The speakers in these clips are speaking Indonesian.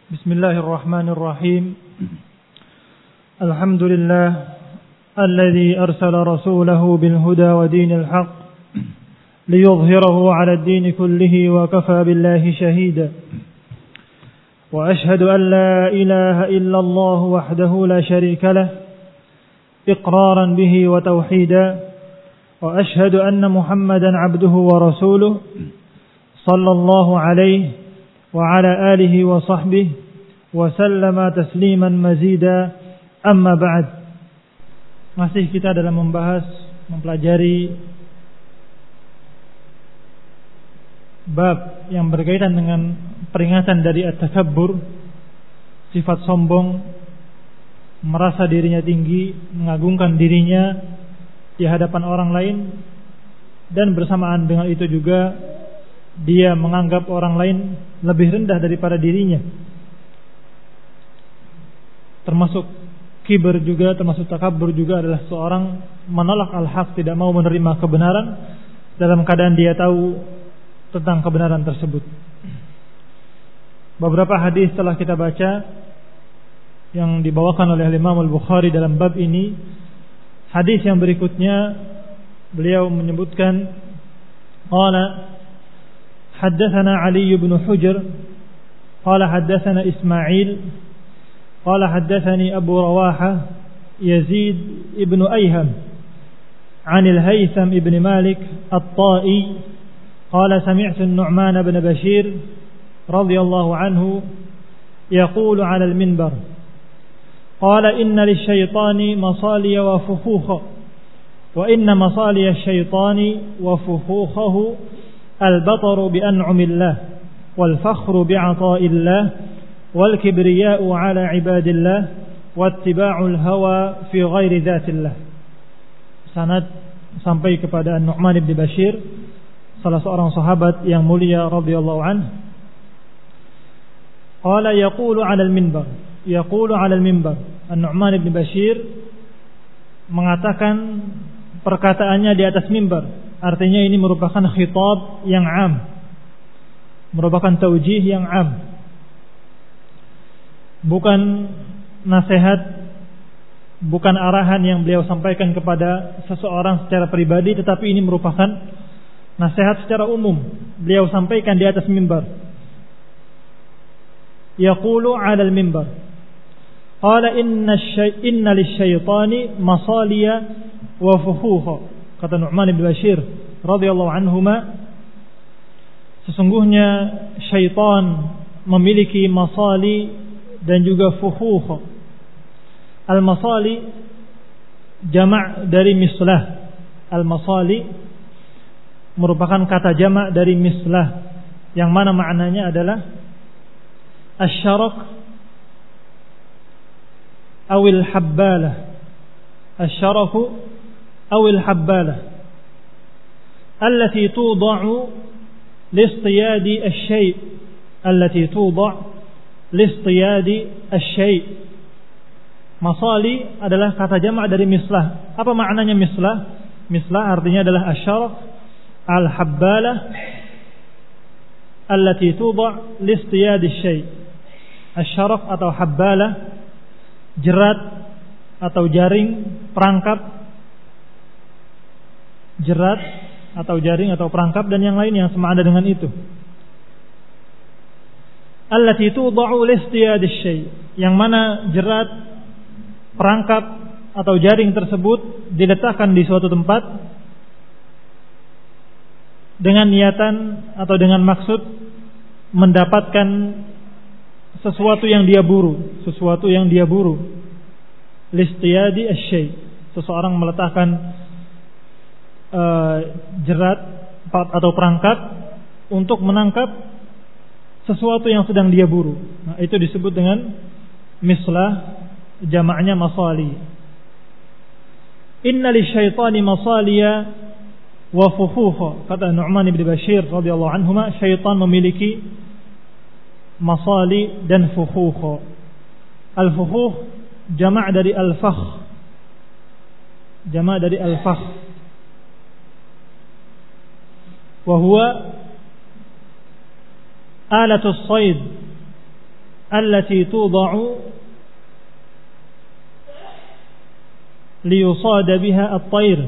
بسم الله الرحمن الرحيم الحمد لله الذي أرسل رسوله بالهدى ودين الحق ليظهره على الدين كله وكفى بالله شهيدا وأشهد أن لا إله إلا الله وحده لا شريك له إقرارا به وتوحيدا وأشهد أن محمدا عبده ورسوله صلى الله عليه وعلى آله وصحبه وسلم تسليما مزيدا أما بعد. Masih kita dalam mempelajari bab yang berkaitan dengan peringatan dari at-takabbur, sifat sombong, merasa dirinya tinggi, mengagungkan dirinya di hadapan orang lain, dan bersamaan dengan itu juga dia menganggap orang lain lebih rendah daripada dirinya. Termasuk kibir juga, termasuk takabbur juga adalah seorang menolak al-haq, tidak mau menerima kebenaran dalam keadaan dia tahu tentang kebenaran tersebut. Beberapa hadis telah kita baca yang dibawakan oleh Imam Al-Bukhari dalam bab ini. Hadis yang berikutnya beliau menyebutkan qala حدثنا علي بن حجر قال حدثنا إسماعيل قال حدثني أبو رواحة يزيد ابن أيهم عن الهيثم ابن مالك الطائي قال سمعت النعمان بن بشير رضي الله عنه يقول على المنبر قال إن للشيطان مصالي وفخوخا وإن مصالي الشيطان وفخوخه البطر بأنعم الله والفخر بعطاء الله والكبرياء على عباد الله واتباع الهوى في غير ذات الله. Sanad sampai kepada Nu'man bin Bashir, salah seorang sahabat yang mulia radhiyallahu anhu. Qala yaqulu 'ala al-minbar, yaqulu 'ala al-minbar. Nu'man bin Bashir mengatakan perkataannya di atas mimbar. Artinya ini merupakan khitab yang am, merupakan taujih yang am, bukan nasihat, bukan arahan yang beliau sampaikan kepada seseorang secara pribadi, tetapi ini merupakan nasihat secara umum. Beliau sampaikan di atas mimbar. Yaqulu 'ala al-mimbar qala inna lisyaitani masaliya wa fuhuha. Kata Nu'man bin Bashir radhiyallahu anhuma, sesungguhnya syaitan memiliki masali dan juga fuhuh. Al-masali jamak dari mislah. Al-masali merupakan kata jamak dari mislah, yang mana maknanya adalah asy-syarak awil habbalah. Asy-syaraku awil habbalah allati tuda'u listiyadi asy-syai', allati tuda' listiyadi asy-syai'. Masali adalah kata jamak dari mislah. Apa maknanya mislah? Mislah artinya adalah asy-syaraf al-habbalah allati tuda' listiyadi asy-syai'. Asy-syaraf atau habbalah, jerat atau jaring, perangkap, jerat atau jaring atau perangkap dan yang lain yang semakna dengan itu. Allati tuda'u listiyad asy-syai', yang mana jerat, perangkap atau jaring tersebut diletakkan di suatu tempat dengan niatan atau dengan maksud mendapatkan sesuatu yang dia buru, sesuatu yang dia buru. Listiyadi asy-syai', seseorang meletakkan jerat atau perangkap untuk menangkap sesuatu yang sedang dia buru. Nah, itu disebut dengan mislah, jamaknya masali. Inna lisyaitani masaliya wa fuhuha. Kata Nu'man bin Bashir radhiyallahu anhuma, syaitan memiliki masali dan fuhuha. Al-fuhuh jamak dari al-fakh, jamak dari al-fakh. Wa huwa alatus sayd allati tuda'u liyusada biha at-tayr.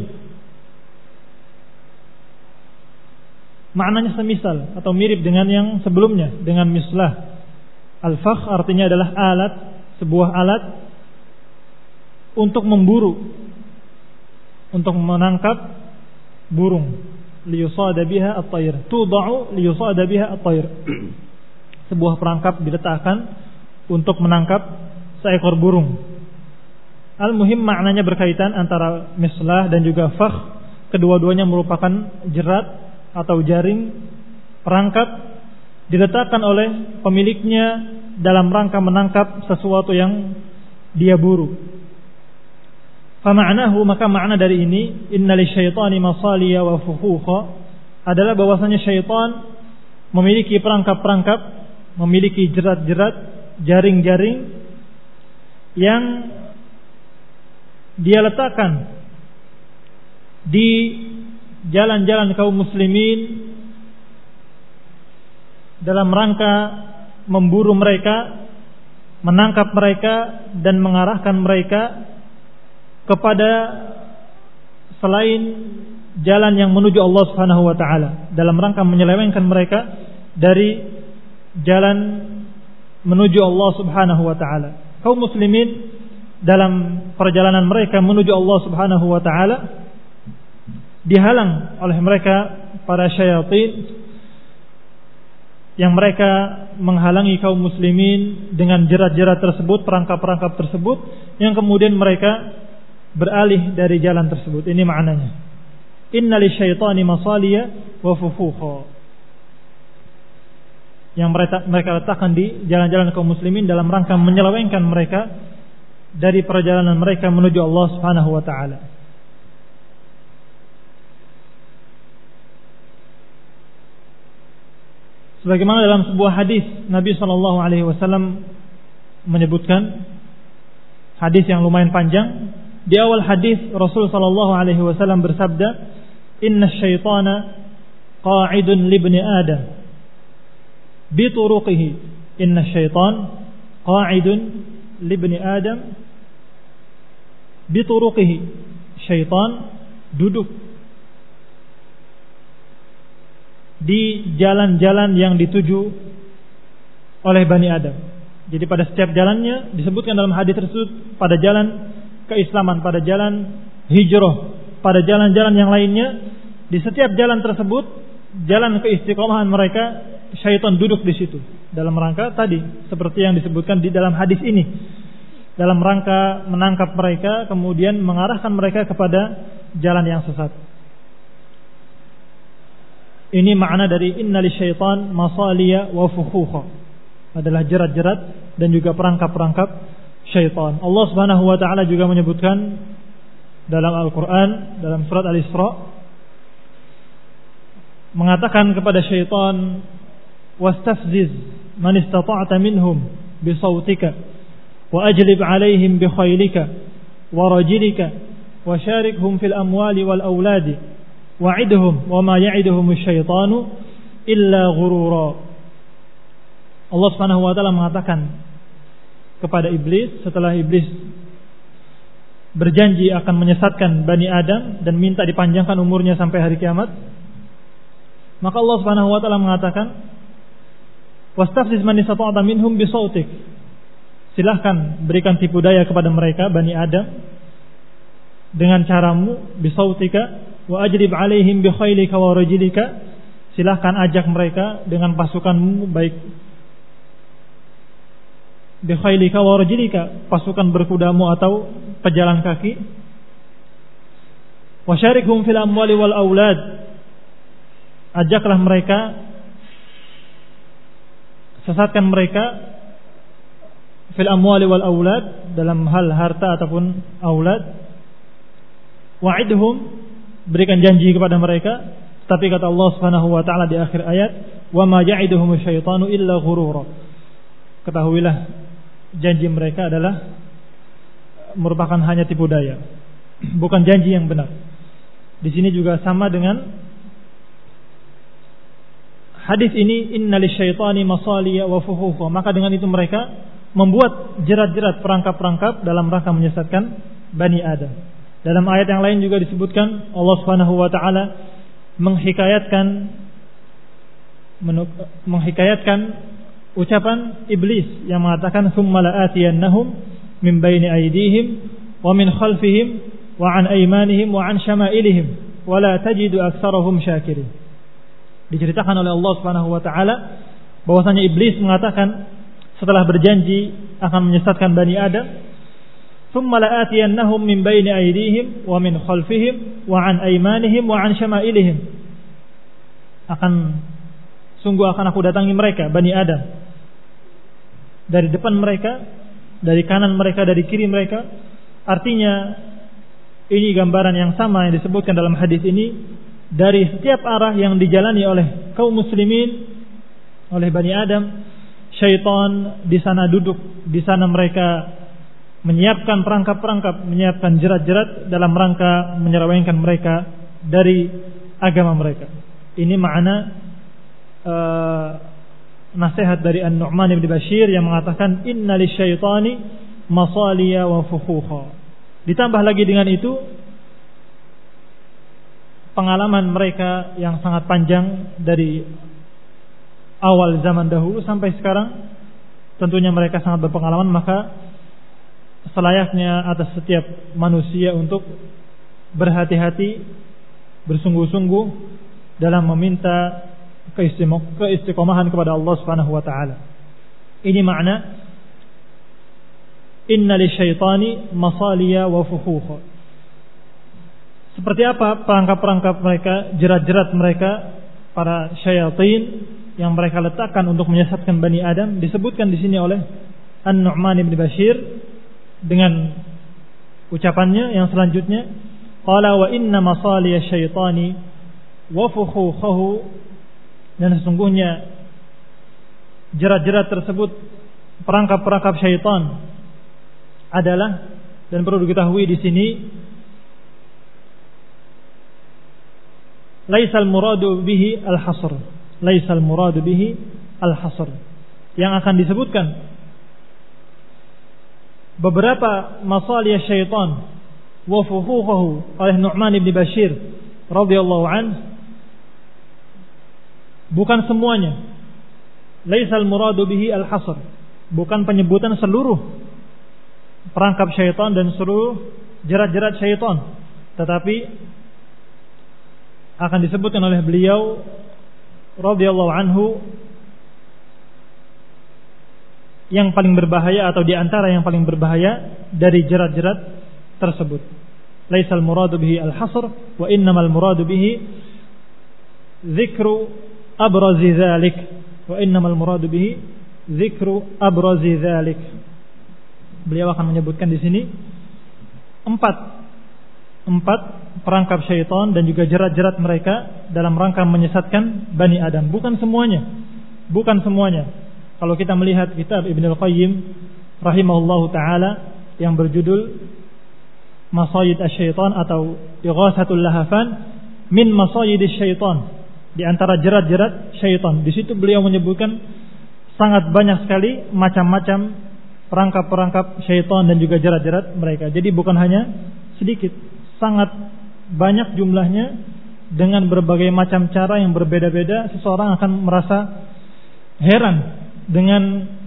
Maknanya semisal atau mirip dengan yang sebelumnya dengan mislah. Al-fakh artinya adalah alat, sebuah alat untuk memburu, untuk menangkap burung. Liyusada biha at-tayr. Tuda'u liyusada biha at-tayr. Sebuah perangkap diletakkan untuk menangkap seekor burung. Al-muhim maknanya berkaitan antara mislah dan juga fakh. Kedua-duanya merupakan jerat atau jaring perangkap diletakkan oleh pemiliknya dalam rangka menangkap sesuatu yang dia buru. Fama'nahu, maka makna dari ini innal syaitani masaliya wa fukhukha adalah bahwasanya syaitan memiliki perangkap-perangkap, memiliki jerat-jerat, jaring-jaring yang dia letakkan di jalan-jalan kaum muslimin dalam rangka memburu mereka, menangkap mereka dan mengarahkan mereka kepada selain jalan yang menuju Allah Subhanahu wa taala, dalam rangka menyelewengkan mereka dari jalan menuju Allah Subhanahu wa taala. Kaum muslimin dalam perjalanan mereka menuju Allah Subhanahu wa taala dihalang oleh mereka para syaitan yang mereka menghalangi kaum muslimin dengan jerat-jerat tersebut, perangkap-perangkap tersebut, yang kemudian mereka beralih dari jalan tersebut. Ini maknanya. Innal syaitani masaliya wa fufukha. Yang mereka letakkan di jalan-jalan kaum muslimin dalam rangka menyelewengkan mereka dari perjalanan mereka menuju Allah Subhanahu wa taala. Sebagaimana dalam sebuah hadis Nabi sallallahu alaihi wasallam menyebutkan, hadis yang lumayan panjang. Di awal hadis Rasul sallallahu alaihi wasallam bersabda, "Inna syaitana qa'idun li ibni Adam bi turuqihi." Inna syaitan qa'idun li ibni Adam bi turuqihi. Syaitan duduk di jalan-jalan yang dituju oleh Bani Adam. Jadi pada setiap jalannya disebutkan dalam hadis tersebut, pada jalan keislaman, pada jalan hijrah, pada jalan-jalan yang lainnya, di setiap jalan tersebut, jalan keistiqomahan mereka, syaitan duduk di situ dalam rangka tadi seperti yang disebutkan di dalam hadis ini, dalam rangka menangkap mereka kemudian mengarahkan mereka kepada jalan yang sesat. Ini makna dari innal syaitan masaliya wa fukhukha, adalah jerat-jerat dan juga perangkap-perangkap syaitan. Allah Subhanahu wa taala juga menyebutkan dalam Al-Qur'an, dalam surat Al-Isra, mengatakan kepada syaitan, wastafziz man istata'ta minhum bi sautika wa ajlib 'alaihim bi khaylika wa rajilika wa syarikhum fil amwali wal auladi wa'idhum wa ma ya'iduhum asyaitanu illa ghurura. Allah Subhanahu wa taala mengatakan kepada iblis setelah iblis berjanji akan menyesatkan Bani Adam dan minta dipanjangkan umurnya sampai hari kiamat, maka Allah Subhanahu wa taala mengatakan, wastafziz man istata'ta minhum bi sautik. Silahkan berikan tipu daya kepada mereka Bani Adam dengan caramu, bi sautika wa ajlib alaihim bi khaylika wa rajilika. Silahkan ajak mereka dengan pasukanmu, baik bi khaylika wa rajilika, pasukan berkudamu atau pejalan kaki. Wa syarikhum fil amwali wal aulad, ajaklah mereka, sesatkan mereka fil amwali wal aulad, dalam hal harta ataupun aulad. Wa'idhum, berikan janji kepada mereka, tapi kata Allah Subhanahu wa taala di akhir ayat, wa ma ya'iduhum asyaitanu illa ghurura. Ketahuilah janji mereka adalah merupakan hanya tipu daya, bukan janji yang benar. Di sini juga sama dengan hadis ini innalisyaitani masaliya wa fuhufa, maka dengan itu mereka membuat jerat-jerat perangkap-perangkap dalam rangka menyesatkan Bani Adam. Dalam ayat yang lain juga disebutkan Allah Subhanahu wa taala menghikayatkan ucapan iblis yang mengatakan tsumma la'atiyannahum min baini aydihim wa min khalfihim wa an aymanihim wa an syama'ilihim wa la tajidu aktsarahum syakirin. Diceritakan oleh Allah Subhanahu wa taala bahwasanya iblis mengatakan setelah berjanji akan menyesatkan Bani Adam, tsumma la'atiyannahum min baini aydihim wa min khalfihim wa an aymanihim wa an syama'ilihim. Sungguh akan aku datangi mereka Bani Adam dari depan mereka, dari kanan mereka, dari kiri mereka. Artinya ini gambaran yang sama yang disebutkan dalam hadis ini, dari setiap arah yang dijalani oleh kaum muslimin, oleh Bani Adam, syaitan di sana duduk, di sana mereka menyiapkan perangkap-perangkap, menyiapkan jerat-jerat dalam rangka menyelewengkan mereka dari agama mereka. Ini makna nasihat dari An-Nu'man bin Bashir yang mengatakan inna lisyaitani masaliya wa fukhukha. Ditambah lagi dengan itu pengalaman mereka yang sangat panjang dari awal zaman dahulu sampai sekarang, tentunya mereka sangat berpengalaman, maka selayaknya atas setiap manusia untuk berhati-hati, bersungguh-sungguh dalam meminta keistiqomahan kepada Allah Subhanahu wa taala. Ini makna inna lisyaitani masaliya wa fukhukha. Seperti apa perangkap-perangkap mereka, jerat-jerat mereka, para syaitan yang mereka letakkan untuk menyesatkan Bani Adam, disebutkan di sini oleh An-Nu'man bin Bashir dengan ucapannya yang selanjutnya, qala wa inna masaliya syaitani wa fukhukhahu, dan sesungguhnya jerat-jerat tersebut, perangkap-perangkap syaitan adalah, dan perlu diketahui di sini, laisal muradu bihi al-hasr, laisal muradu bihi al-hasr. Yang akan disebutkan beberapa masalih syaitan wa fuhuhu oleh Nu'man bin Bashir radhiyallahu anhu, bukan semuanya. Laisal muradu bihi al-hasr, bukan penyebutan seluruh perangkap syaitan dan seluruh jerat-jerat syaitan, tetapi akan disebutkan oleh beliau radhiyallahu anhu yang paling berbahaya atau di antara yang paling berbahaya dari jerat-jerat tersebut. Laisal muradu bihi al-hasr wa innamal muradu bihi dzikru abrazi dzalik, wa innamal muradu bihi dzikru abrazi dzalik. Beliau akan menyebutkan di sini empat perangkap syaitan dan juga jerat-jerat mereka dalam rangka menyesatkan Bani Adam. Bukan semuanya. Kalau kita melihat kitab Ibnu Al-Qayyim rahimahullahu taala yang berjudul Masayid Asy-Syaitan atau Ighatsatul Lahafan min Masayidisy Syaitan, di antara jerat-jerat syaitan, di situ beliau menyebutkan sangat banyak sekali macam-macam perangkap-perangkap syaitan dan juga jerat-jerat mereka. Jadi bukan hanya sedikit, sangat banyak jumlahnya, dengan berbagai macam cara yang berbeda-beda. Seseorang akan merasa heran dengan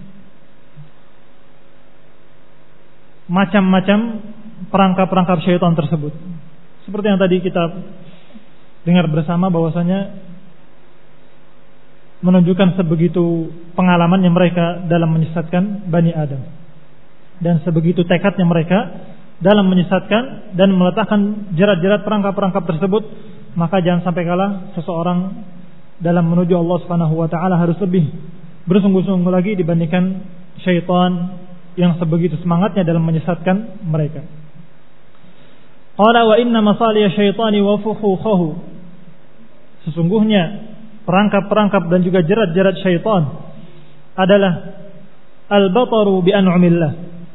macam-macam perangkap-perangkap syaitan tersebut. Seperti yang tadi kita dengar bersama, bahwasanya menunjukkan sebegitu pengalamannya mereka dalam menyesatkan Bani Adam, dan sebegitu tekadnya mereka dalam menyesatkan dan meletakkan jerat-jerat perangkap-perangkap tersebut. Maka jangan sampai kalah seseorang dalam menuju Allah Subhanahu wa taala harus lebih bersungguh-sungguh lagi dibandingkan syaitan yang sebegitu semangatnya dalam menyesatkan mereka. Qala wa inna masaliya syaitani wa fukhukhahu, sesungguhnya perangkap-perangkap dan juga jerat-jerat syaitan adalah al-bataru bi an'amillah.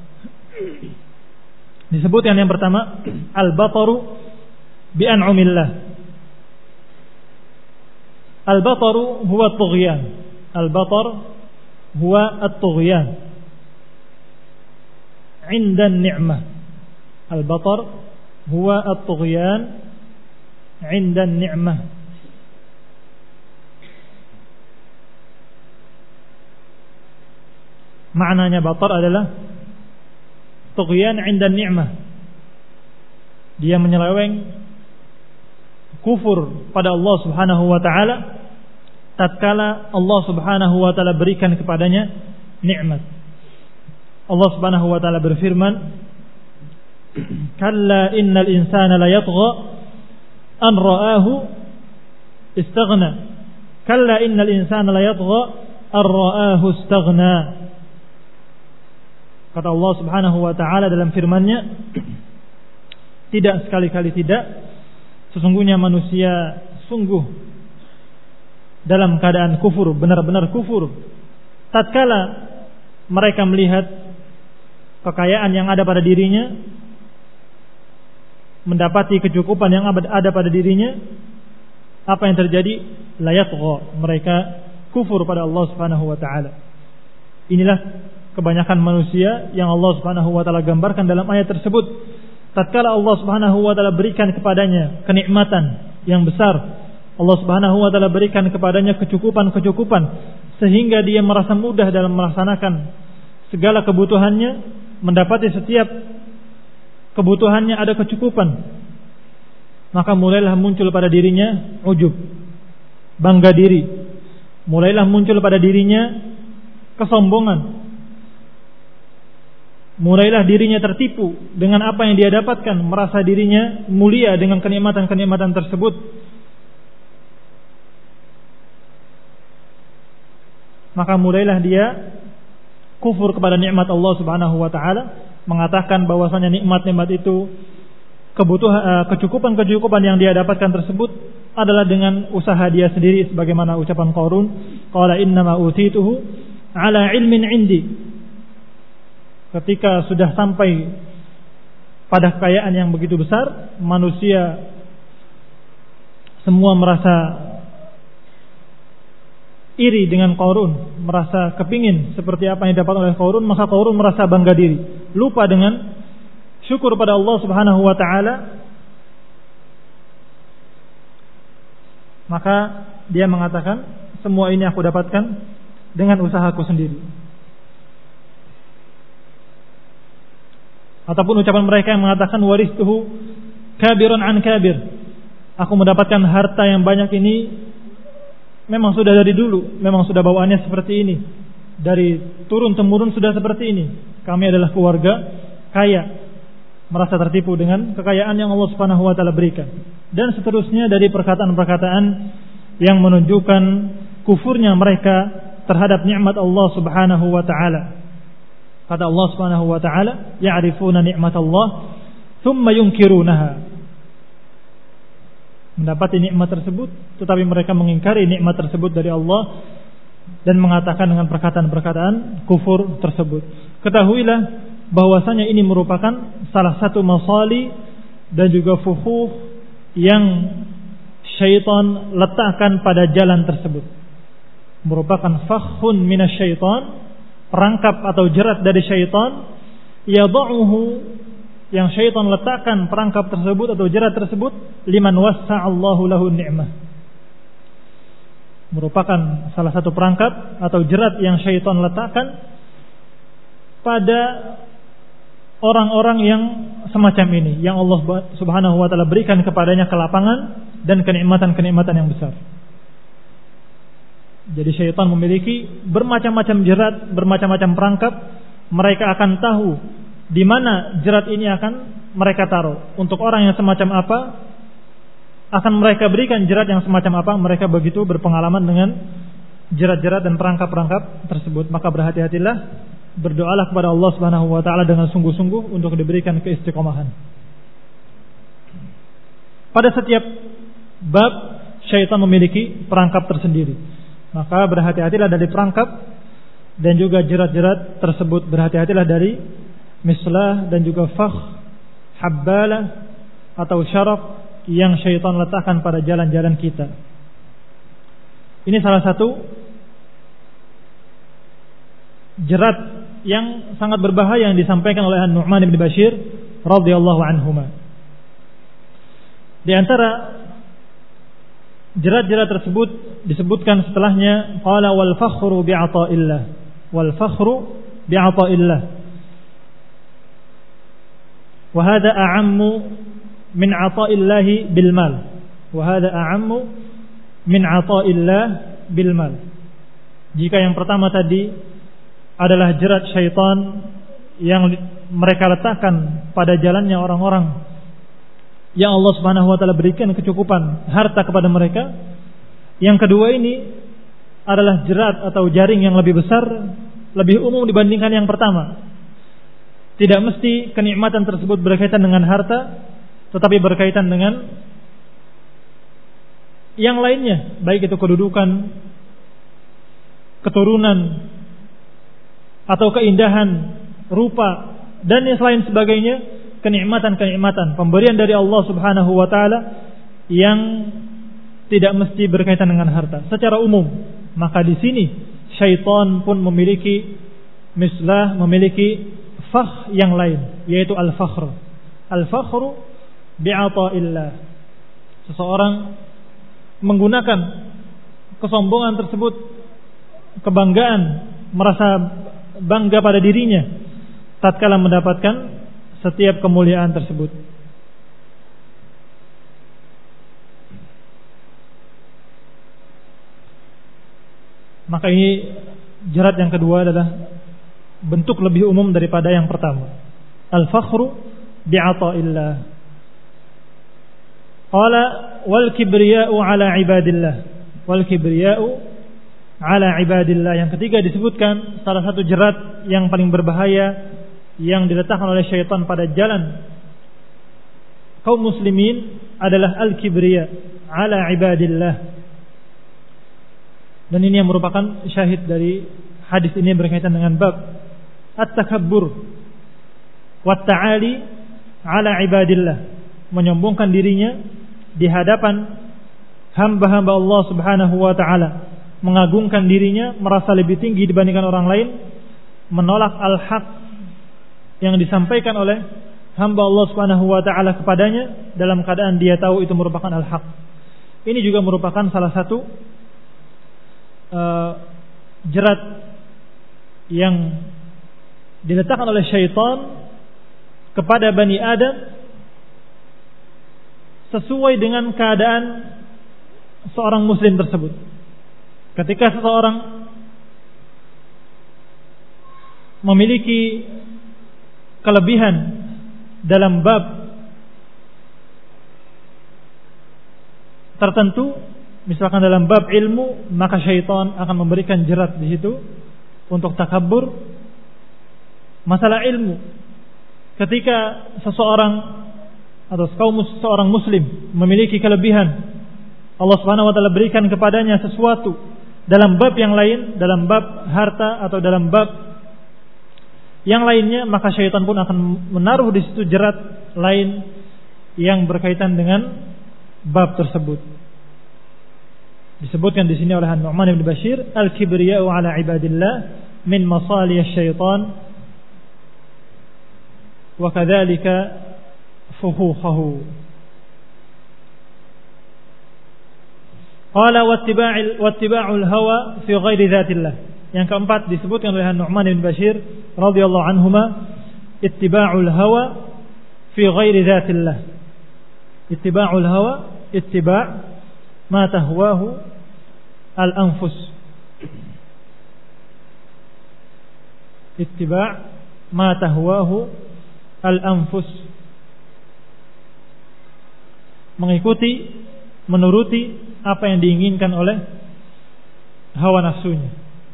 Disebutkan yang pertama al-bataru bi an'amillah. Al-bataru huwa at-tughyan. Al-batar huwa at-tughyan 'inda an-ni'mah. Al-batar huwa at-tughyan 'inda an-ni'mah. Maknanya batar adalah tughyan 'inda an-ni'mah. Dia menyeleweng, kufur pada Allah Subhanahu wa taala tatkala Allah Subhanahu wa taala berikan kepadanya nikmat. Allah Subhanahu wa taala berfirman, "Kalla innal insana la yatgha an ra'ahu istaghna." Kalla innal insana la yatgha an ra'ahu istaghna. Kata Allah Subhanahu wa taala dalam firman-Nya, tidak, sekali-kali tidak, sesungguhnya manusia sungguh dalam keadaan kufur, benar-benar kufur tatkala mereka melihat kekayaan yang ada pada dirinya, mendapati kecukupan yang ada pada dirinya. Apa yang terjadi? La yatgha, mereka kufur pada Allah Subhanahu wa taala. Inilah kebanyakan manusia yang Allah Subhanahu wa taala gambarkan dalam ayat tersebut. Tatkala Allah Subhanahu wa taala berikan kepadanya kenikmatan yang besar, Allah Subhanahu wa taala berikan kepadanya kecukupan-kecukupan sehingga dia merasa mudah dalam melaksanakan segala kebutuhannya, mendapati setiap kebutuhannya ada kecukupan. Maka mulailah muncul pada dirinya ujub, bangga diri. Mulailah muncul pada dirinya kesombongan. Mulailah dirinya tertipu dengan apa yang dia dapatkan, merasa dirinya mulia dengan kenikmatan-kenikmatan tersebut. Maka mulailah dia kufur kepada nikmat Allah Subhanahu wa taala, mengatakan bahwasanya nikmat-nikmat itu, kecukupan-kecukupan yang dia dapatkan tersebut adalah dengan usaha dia sendiri, sebagaimana ucapan Qarun, qala innama utituhu ala ilmin indi. Ketika sudah sampai pada kekayaan yang begitu besar, manusia semua merasa iri dengan Qarun, merasa kepingin seperti apa yang didapat oleh Qarun, maka Qarun merasa bangga diri, lupa dengan syukur pada Allah Subhanahu wa taala. Maka dia mengatakan, semua ini aku dapatkan dengan usahaku sendiri. Ataupun ucapan mereka yang mengatakan waristuhu kabiran an kabir. Aku mendapatkan harta yang banyak ini memang sudah dari dulu, memang sudah bawaannya seperti ini. Dari turun temurun sudah seperti ini. Kami adalah keluarga kaya, merasa tertipu dengan kekayaan yang Allah Subhanahu wa taala berikan. Dan seterusnya dari perkataan-perkataan yang menunjukkan kufurnya mereka terhadap nikmat Allah Subhanahu wa taala. Kata Allah Subhanahu wa taala, ya'rifuna ni'matallah thumma yunkirunaha. Mendapati nikmat tersebut tetapi mereka mengingkari nikmat tersebut dari Allah dan mengatakan dengan perkataan-perkataan kufur tersebut. Ketahuilah bahwasanya ini merupakan salah satu masali dan juga fuhuh yang syaitan letakkan pada jalan tersebut. Merupakan fakhun minasyaitan, perangkap atau jerat dari syaitan, yada'uhu, yang syaitan letakkan perangkap tersebut atau jerat tersebut, liman wassa'allahu lahu ni'mah. Merupakan salah satu perangkap atau jerat yang syaitan letakkan pada orang-orang yang semacam ini, yang Allah Subhanahu wa taala berikan kepadanya kelapangan dan kenikmatan-kenikmatan yang besar. Jadi syaitan memiliki bermacam-macam jerat, bermacam-macam perangkap. Mereka akan tahu di mana jerat ini akan mereka taruh. Untuk orang yang semacam apa, akan mereka berikan jerat yang semacam apa. Mereka begitu berpengalaman dengan jerat-jerat dan perangkap-perangkap tersebut. Maka berhati-hatilah, berdoalah kepada Allah Subhanahu wa taala dengan sungguh-sungguh untuk diberikan keistiqomahan. Pada setiap bab syaitan memiliki perangkap tersendiri. Maka berhati-hatilah dari perangkap dan juga jerat-jerat tersebut. Berhati-hatilah dari mislah dan juga fakh, habbalah atau syaraf yang syaitan letakkan pada jalan-jalan kita. Ini salah satu jerat yang sangat berbahaya yang disampaikan oleh An-Nu'man bin Bashir radhiyallahu anhuma. Di antara jerat-jerat tersebut disebutkan setelahnya qala wal fakhru bi'ata'illah, wal fakhru bi'ata'illah, wa hadha a'ammu min 'ata'illahi bil mal, wa hadha a'ammu min 'ata'illah bil mal. Jika yang pertama tadi adalah jerat syaitan yang mereka letakkan pada jalannya orang-orang yang Allah Subhanahu wa taala berikan kecukupan harta kepada mereka, yang kedua ini adalah jerat atau jaring yang lebih besar, lebih umum dibandingkan yang pertama. Tidak mesti kenikmatan tersebut berkaitan dengan harta, tetapi berkaitan dengan yang lainnya, baik itu kedudukan, keturunan, atau keindahan rupa dan yang lain sebagainya. Kenikmatan-kenikmatan pemberian dari Allah Subhanahu wa taala yang tidak mesti berkaitan dengan harta secara umum. Maka di sini syaitan pun memiliki mislah, memiliki fakh yang lain, yaitu al-fakhr. Al-fakhru bi'ata'illah. Seseorang menggunakan kesombongan tersebut, kebanggaan, merasa bangga pada dirinya tatkala mendapatkan setiap kemuliaan tersebut. Maka ini jerat yang kedua adalah bentuk lebih umum daripada yang pertama. Al-fakhru bi'ata'illah. Qala wal kibriya'u ala ibadillah. Wal kibriya'u ala ibadillah. Yang ketiga disebutkan salah satu jerat yang paling berbahaya yang diletakkan oleh syaitan pada jalan kaum muslimin adalah al-kibriya ala ibadillah. Dan ini yang merupakan syahid dari hadis ini berkaitan dengan bab at-takabbur wat ta'ali ala ibadillah, menyombongkan dirinya di hadapan hamba-hamba Allah Subhanahu wa taala, mengagungkan dirinya, merasa lebih tinggi dibandingkan orang lain, menolak al-haq yang disampaikan oleh hamba Allah Subhanahu wa taala kepadanya dalam keadaan dia tahu itu merupakan al-haq. Ini juga merupakan salah satu jerat yang diletakkan oleh syaitan kepada Bani Adam sesuai dengan keadaan seorang muslim tersebut. Ketika seseorang memiliki kelebihan dalam bab tertentu, misalkan dalam bab ilmu, maka syaitan akan memberikan jerat di situ untuk takabbur masalah ilmu. Ketika seseorang atau seorang muslim memiliki kelebihan, Allah Subhanahu wa taala berikan kepadanya sesuatu dalam bab yang lain, dalam bab harta atau dalam bab yang lainnya, maka syaitan pun akan menaruh di situ jerat lain yang berkaitan dengan bab tersebut. Disebutkan di sini oleh An-Nu'man bin Bashir, al-kibriya'u ala ibadillah min masalih syaitan wa kadzalika fuhuhahu. Qala wattiba'ul hawa fi ghairi dzatillah. Yang keempat disebutkan oleh An-Nu'man bin Bashir radhiyallahu anhuma, ittiba'ul hawa fi ghairi dzatillah. Ittiba'ul hawa, ittiba' ma tahwahu al-anfus. Ittiba' ma tahwahu al-anfus. Mengikuti, menuruti apa yang diinginkan oleh hawa nafsunya.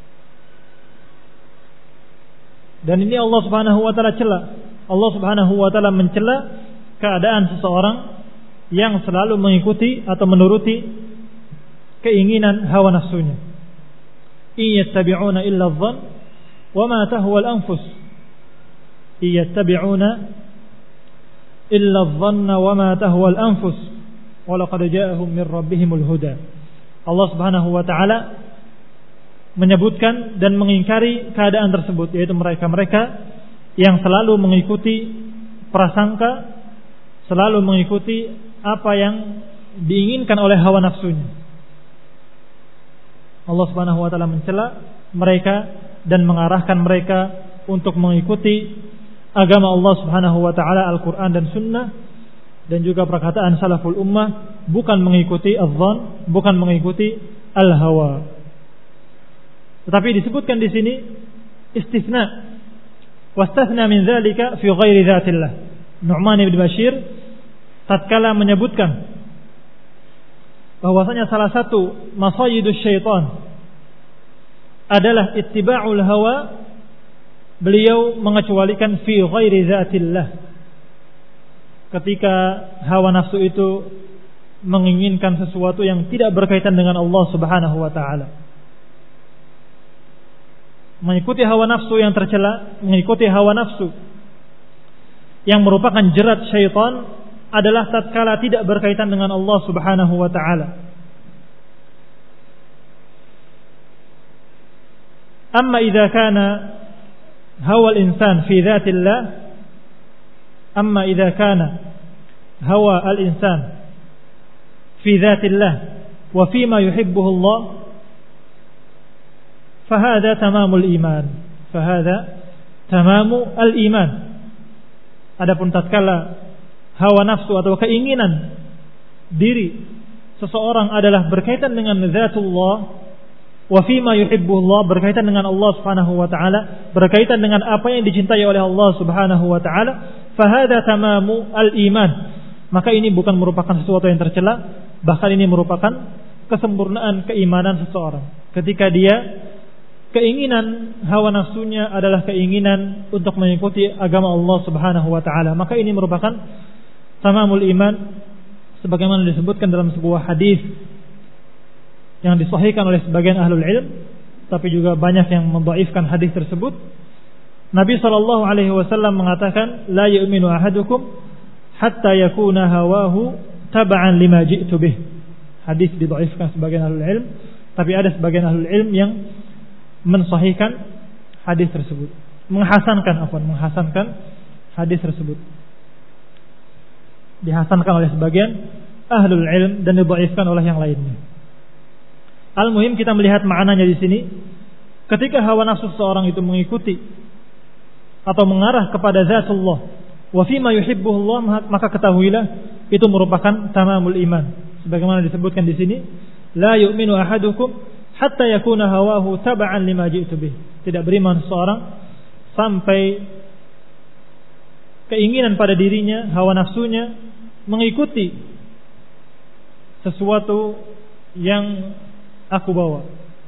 Dan ini Allah Subhanahu wa taala cela. Allah Subhanahu wa taala mencela keadaan seseorang yang selalu mengikuti atau menuruti keinginan hawa nafsunya. Iyattabi'una illa adh-dhann wa ma tahwa al-anfus. Iyattabi'una illa adh-dhanna wa ma tahwa al-anfus. Wa laqad ja'ahum min rabbihimul huda. Allah Subhanahu wa taala menyebutkan dan mengingkari keadaan tersebut, yaitu mereka-mereka yang selalu mengikuti prasangka, selalu mengikuti apa yang diinginkan oleh hawa nafsunya. Allah Subhanahu wa taala mencela mereka dan mengarahkan mereka untuk mengikuti agama Allah Subhanahu wa taala, Al-Qur'an dan Sunnah, dan juga perkataan salaful ummah, bukan mengikuti adh-dhann, bukan mengikuti al-hawa. Tetapi disebutkan di sini istisna, wastathna min dzalika fi ghairi dzatillah. Nu'man bin Bashir tatkala menyebutkan bahwasanya salah satu masayidus syaitan adalah ittiba'ul hawa, beliau mengecualikan fi ghairi dzatillah, ketika hawa nafsu itu menginginkan sesuatu yang tidak berkaitan dengan Allah Subhanahu wa taala. Mengikuti hawa nafsu yang tercela, mengikuti hawa nafsu yang merupakan jerat syaitan adalah tatkala tidak berkaitan dengan Allah Subhanahu wa taala. Amma idza kana hawa al-insan fi dzatillah, amma idza kana hawa al-insan fi dzatillah wa fima yuhibbuhu Allah, fahada tamamul iman, fahada tamamu al-iman. Adapun tatkala hawa nafsu atau keinginan diri seseorang adalah berkaitan dengan zatullah, wa fima yuhibbullah, berkaitan dengan Allah Subhanahu wa taala, berkaitan dengan apa yang dicintai oleh Allah Subhanahu wa taala, fahada tamamu al-iman. Maka ini bukan merupakan sesuatu yang tercela, bahkan ini merupakan kesempurnaan keimanan seseorang. Ketika dia keinginan hawa nafsunya adalah keinginan untuk mengikuti agama Allah Subhanahu wa taala, maka ini merupakan tamamul iman, sebagaimana disebutkan dalam sebuah hadis yang disahihkan oleh sebagian ahlul ilm, tapi juga banyak yang mendhaifkan hadis tersebut. Nabi sallallahu alaihi wasallam mengatakan, la yu'minu ahadukum hatta yakuna hawahu tab'an lima ji'tu bih. Hadis didhaifkan sebagian ahlul ilm, tapi ada sebagian ahlul ilm yang mensahihkan hadis tersebut, menghasankan hadis tersebut, dihasankan oleh sebagian ahlul ilm dan didhaifkan oleh yang lainnya. Al-muhim, kita melihat maknanya di sini. Ketika hawa nafsu seorang itu mengikuti atau mengarah kepada zatullah wa fima yuhibbuhullah, maka ketahuilah itu merupakan tamamul iman. Sebagaimana disebutkan di sini, la yu'minu ahadukum hatta yakuna hawahu tab'an lima ji'tu bih. Tidak beriman seorang sampai keinginan pada dirinya, hawa nafsunya mengikuti sesuatu yang aku bawa.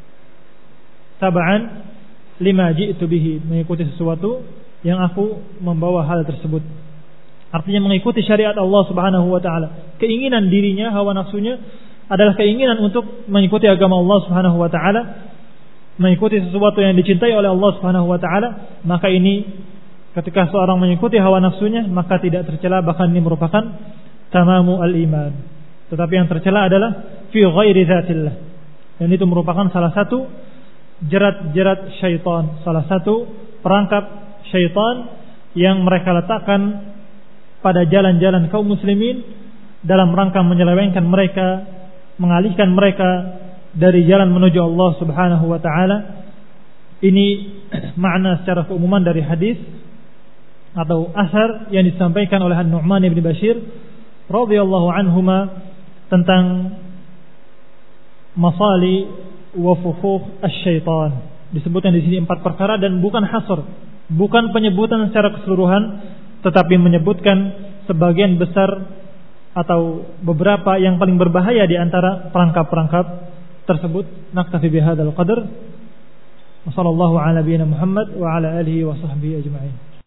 Tab'an lima ji'tu bihi, mengikuti sesuatu yang aku membawa hal tersebut. Artinya mengikuti syariat Allah Subhanahu wa taala. Keinginan dirinya, hawa nafsunya adalah keinginan untuk mengikuti agama Allah Subhanahu wa taala, mengikuti sesuatu yang dicintai oleh Allah Subhanahu wa taala. Maka ini, ketika seorang mengikuti hawa nafsunya, maka tidak tercela, bahkan ini merupakan tamamu al-iman. Tetapi yang tercela adalah fi ghairi dzatillah, dan itu merupakan salah satu jerat-jerat syaitan, salah satu perangkap syaitan yang mereka letakkan pada jalan-jalan kaum muslimin dalam rangka menyelewengkan mereka, mengalihkan mereka dari jalan menuju Allah Subhanahu wa taala. Ini makna secara keumuman dari hadis atau asar yang disampaikan oleh Nu'man bin Bashir radhiyallahu anhuma tentang masali wa fufukh asy-syaitan. Disebutkan di sini 4 perkara dan bukan hasr, bukan penyebutan secara keseluruhan, tetapi menyebutkan sebagian besar atau beberapa yang paling berbahaya di antara perangkap-perangkap tersebut. Naktafi bihadzal qadar. Wassallallahu ala nabiyyina Muhammad wa ala alihi wa sahbihi ajma'in.